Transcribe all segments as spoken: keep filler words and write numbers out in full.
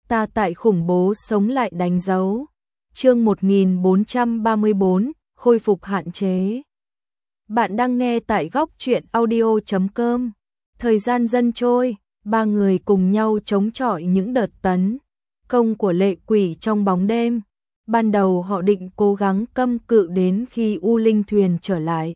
ta tại khủng bố sống lại đánh dấu. Chương một nghìn bốn trăm ba mươi bốn, khôi phục hạn chế. Bạn đang nghe tại góc truyện audio chấm com. Thời gian dần trôi, ba người cùng nhau chống chọi những đợt tấn công của lệ quỷ trong bóng đêm. Ban đầu họ định cố gắng câm cự đến khi U Linh thuyền trở lại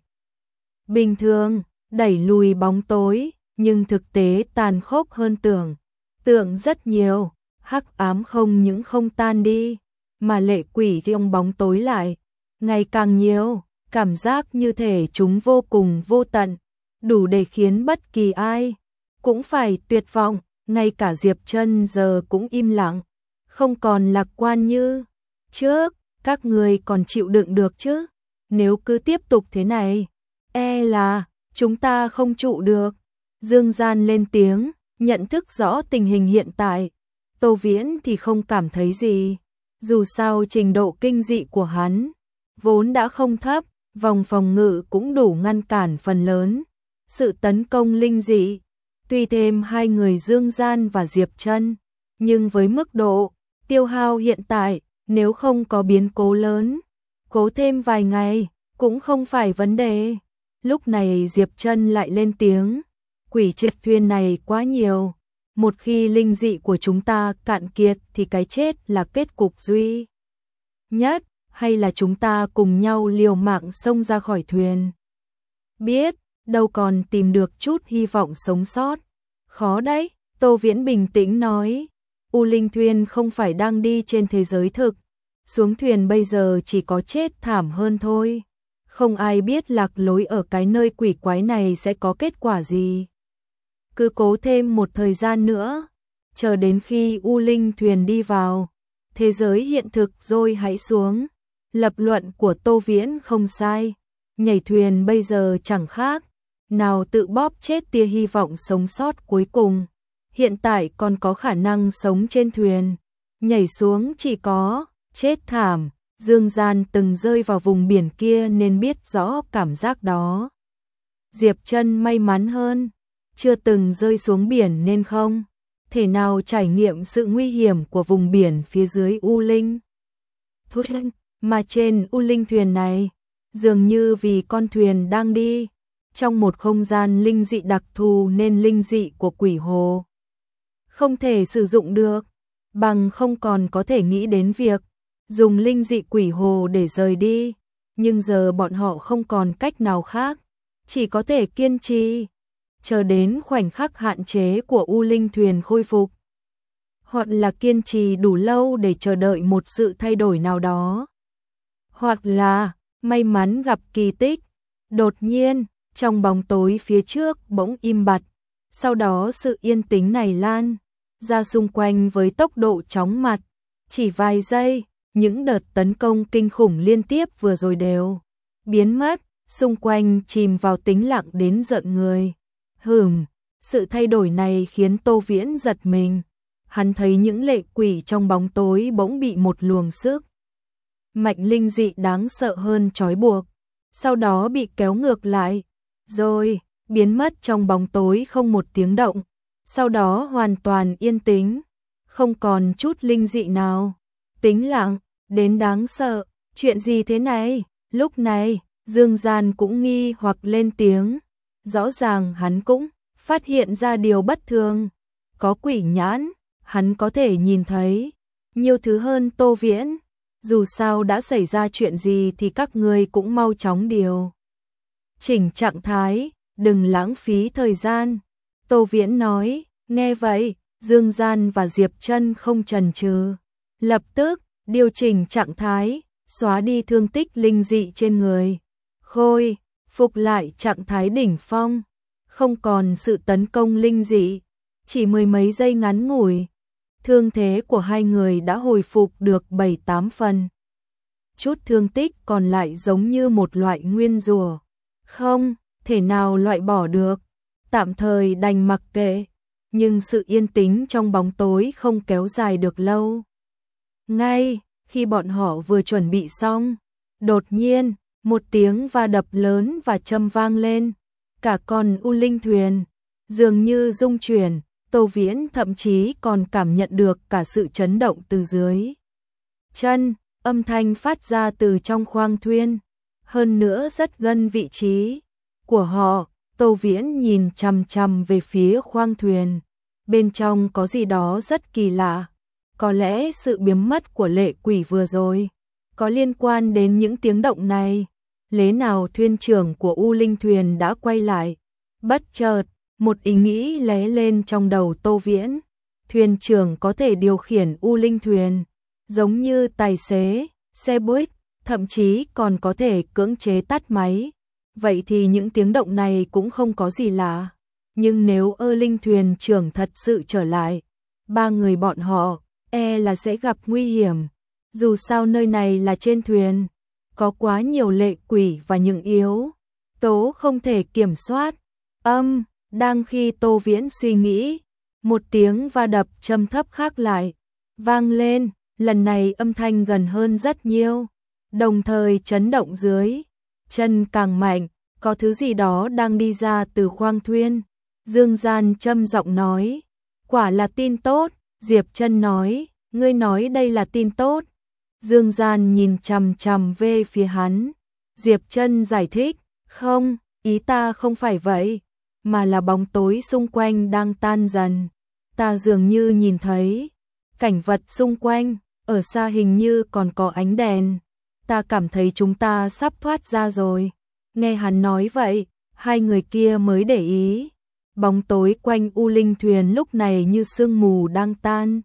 bình thường, đẩy lùi bóng tối, nhưng thực tế tàn khốc hơn tưởng tượng rất nhiều. Hắc ám không những không tan đi, mà lệ quỷ trong bóng tối lại ngày càng nhiều, cảm giác như thể chúng vô cùng vô tận, đủ để khiến bất kỳ ai cũng phải tuyệt vọng. Ngay cả Diệp Trân giờ cũng im lặng, không còn lạc quan như trước. Các người còn chịu đựng được chứ? Nếu cứ tiếp tục thế này, e là chúng ta không trụ được. Dương Gian lên tiếng, nhận thức rõ tình hình hiện tại. Tô Viễn thì không cảm thấy gì. Dù sao trình độ kinh dị của hắn vốn đã không thấp, vòng phòng ngự cũng đủ ngăn cản phần lớn sự tấn công linh dị. Tuy thêm hai người Dương Gian và Diệp Trân, nhưng với mức độ tiêu hao hiện tại, nếu không có biến cố lớn, cố thêm vài ngày cũng không phải vấn đề. Lúc này Diệp Trân lại lên tiếng, quỷ triệt thuyền này quá nhiều. Một khi linh dị của chúng ta cạn kiệt thì cái chết là kết cục duy nhất, hay là chúng ta cùng nhau liều mạng xông ra khỏi thuyền? Biết, đâu còn tìm được chút hy vọng sống sót. Khó đấy, Tô Viễn bình tĩnh nói. U Linh thuyền không phải đang đi trên thế giới thực. Xuống thuyền bây giờ chỉ có chết thảm hơn thôi. Không ai biết lạc lối ở cái nơi quỷ quái này sẽ có kết quả gì. Cứ cố thêm một thời gian nữa, chờ đến khi U Linh thuyền đi vào thế giới hiện thực rồi hãy xuống. Lập luận của Tô Viễn không sai. Nhảy thuyền bây giờ chẳng khác nào tự bóp chết tia hy vọng sống sót cuối cùng. Hiện tại còn có khả năng sống trên thuyền, nhảy xuống chỉ có chết thảm. Dương Gian từng rơi vào vùng biển kia nên biết rõ cảm giác đó. Diệp Trân may mắn hơn, chưa từng rơi xuống biển nên không thể nào trải nghiệm sự nguy hiểm của vùng biển phía dưới U Linh thuyền. Mà trên U Linh thuyền này, dường như vì con thuyền đang đi trong một không gian linh dị đặc thù nên linh dị của quỷ hồ không thể sử dụng được, bằng không còn có thể nghĩ đến việc dùng linh dị quỷ hồ để rời đi. Nhưng giờ bọn họ không còn cách nào khác, chỉ có thể kiên trì chờ đến khoảnh khắc hạn chế của U Linh thuyền khôi phục, hoặc là kiên trì đủ lâu để chờ đợi một sự thay đổi nào đó, hoặc là may mắn gặp kỳ tích. Đột nhiên, trong bóng tối phía trước bỗng im bặt, sau đó sự yên tĩnh này lan ra xung quanh với tốc độ chóng mặt. Chỉ vài giây, những đợt tấn công kinh khủng liên tiếp vừa rồi đều biến mất, xung quanh chìm vào tĩnh lặng đến rợn người. Hừm, sự thay đổi này khiến Tô Viễn giật mình. Hắn thấy những lệ quỷ trong bóng tối bỗng bị một luồng sức mạnh linh dị đáng sợ hơn trói buộc, sau đó bị kéo ngược lại, rồi biến mất trong bóng tối không một tiếng động. Sau đó hoàn toàn yên tĩnh, không còn chút linh dị nào. Tĩnh lặng đến đáng sợ. Chuyện gì thế này? Lúc này, Dương Gian cũng nghi hoặc lên tiếng. Rõ ràng hắn cũng phát hiện ra điều bất thường. Có quỷ nhãn, hắn có thể nhìn thấy nhiều thứ hơn Tô Viễn. Dù sao đã xảy ra chuyện gì thì các ngươi cũng mau chóng điều chỉnh trạng thái, đừng lãng phí thời gian. Tô Viễn nói. Nghe vậy, Dương Gian và Diệp Trân không chần chừ, lập tức điều chỉnh trạng thái, xóa đi thương tích linh dị trên người, khôi phục lại trạng thái đỉnh phong, không còn sự tấn công linh dị. Chỉ mười mấy giây ngắn ngủi, thương thế của hai người đã hồi phục được bảy tám phần. Chút thương tích còn lại giống như một loại nguyên rủa, không thể nào loại bỏ được, tạm thời đành mặc kệ. Nhưng sự yên tĩnh trong bóng tối không kéo dài được lâu. Ngay khi bọn họ vừa chuẩn bị xong, đột nhiên, một tiếng va đập lớn và châm vang lên. Cả con U Linh thuyền dường như rung chuyển, Tô Viễn thậm chí còn cảm nhận được cả sự chấn động từ dưới chân, âm thanh phát ra từ trong khoang thuyền, hơn nữa rất gần vị trí của họ. Tô Viễn nhìn chằm chằm về phía khoang thuyền, bên trong có gì đó rất kỳ lạ, có lẽ sự biến mất của lệ quỷ vừa rồi có liên quan đến những tiếng động này. Lẽ nào thuyền trưởng của U Linh thuyền đã quay lại? Bất chợt, một ý nghĩ lóe lên trong đầu Tô Viễn. Thuyền trưởng có thể điều khiển U Linh thuyền, giống như tài xế xe buýt, thậm chí còn có thể cưỡng chế tắt máy. Vậy thì những tiếng động này cũng không có gì lạ. Nhưng nếu ơ Linh thuyền trưởng thật sự trở lại, ba người bọn họ e là sẽ gặp nguy hiểm. Dù sao nơi này là trên thuyền, có quá nhiều lệ quỷ và những yếu tố không thể kiểm soát. Âm, đang khi Tô Viễn suy nghĩ, một tiếng va đập trầm thấp khác lại vang lên, lần này âm thanh gần hơn rất nhiều, đồng thời chấn động dưới chân càng mạnh, có thứ gì đó đang đi ra từ khoang thuyền. Dương Gian trầm giọng nói, quả là tin tốt. Diệp Trân nói, ngươi nói đây là tin tốt. Dương Gian nhìn chằm chằm về phía hắn. Diệp Trân giải thích, không, ý ta không phải vậy, mà là bóng tối xung quanh đang tan dần. Ta dường như nhìn thấy cảnh vật xung quanh, ở xa hình như còn có ánh đèn. Ta cảm thấy chúng ta sắp thoát ra rồi. Nghe hắn nói vậy, hai người kia mới để ý. Bóng tối quanh U Linh thuyền lúc này như sương mù đang tan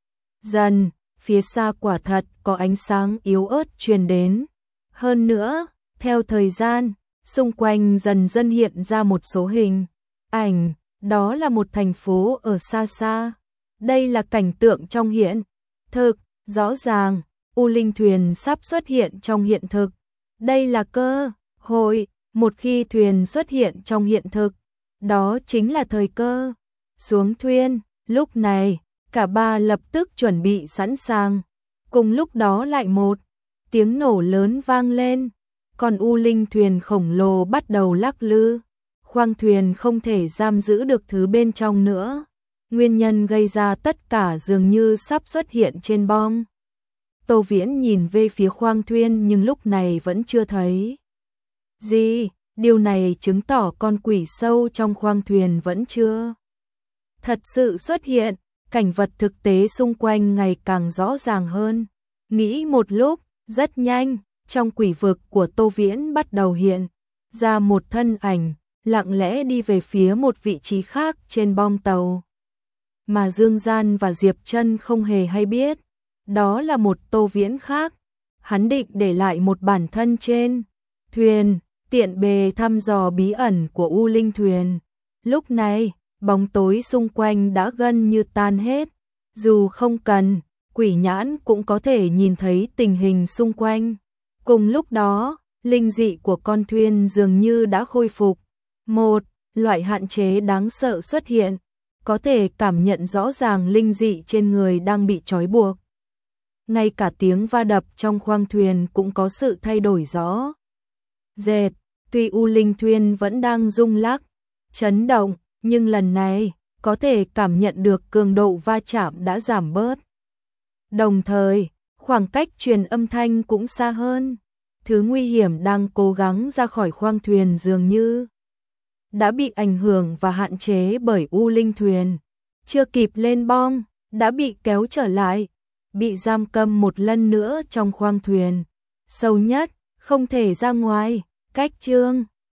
dần, phía xa quả thật có ánh sáng yếu ớt truyền đến. Hơn nữa, theo thời gian, xung quanh dần dần hiện ra một số hình ảnh, đó là một thành phố ở xa xa. Đây là cảnh tượng trong hiện thực, rõ ràng, U Linh thuyền sắp xuất hiện trong hiện thực. Đây là cơ hội, một khi thuyền xuất hiện trong hiện thực, đó chính là thời cơ. Xuống thuyền, lúc này, cả ba lập tức chuẩn bị sẵn sàng. Cùng lúc đó lại một tiếng nổ lớn vang lên, còn U Linh thuyền khổng lồ bắt đầu lắc lư. Khoang thuyền không thể giam giữ được thứ bên trong nữa. Nguyên nhân gây ra tất cả dường như sắp xuất hiện trên bong. Tô Viễn nhìn về phía khoang thuyền nhưng lúc này vẫn chưa thấy gì. Điều này chứng tỏ con quỷ sâu trong khoang thuyền vẫn chưa thật sự xuất hiện. Cảnh vật thực tế xung quanh ngày càng rõ ràng hơn. Nghĩ một lúc, rất nhanh, trong quỷ vực của Tô Viễn bắt đầu hiện ra một thân ảnh, lặng lẽ đi về phía một vị trí khác trên bong tàu. Mà Dương Gian và Diệp Trân không hề hay biết, đó là một Tô Viễn khác. Hắn định để lại một bản thân trên thuyền, tiện bề thăm dò bí ẩn của U Linh thuyền. Lúc này, bóng tối xung quanh đã gần như tan hết. Dù không cần, quỷ nhãn cũng có thể nhìn thấy tình hình xung quanh. Cùng lúc đó, linh dị của con thuyền dường như đã khôi phục. Một loại hạn chế đáng sợ xuất hiện, có thể cảm nhận rõ ràng linh dị trên người đang bị trói buộc. Ngay cả tiếng va đập trong khoang thuyền cũng có sự thay đổi rõ rệt. Tuy U Linh thuyền vẫn đang rung lắc, chấn động, nhưng lần này có thể cảm nhận được cường độ va chạm đã giảm bớt. Đồng thời, khoảng cách truyền âm thanh cũng xa hơn. Thứ nguy hiểm đang cố gắng ra khỏi khoang thuyền dường như đã bị ảnh hưởng và hạn chế bởi U Linh thuyền. Chưa kịp lên bong, đã bị kéo trở lại, bị giam cầm một lần nữa trong khoang thuyền. Sâu nhất, không thể ra ngoài. Cách chương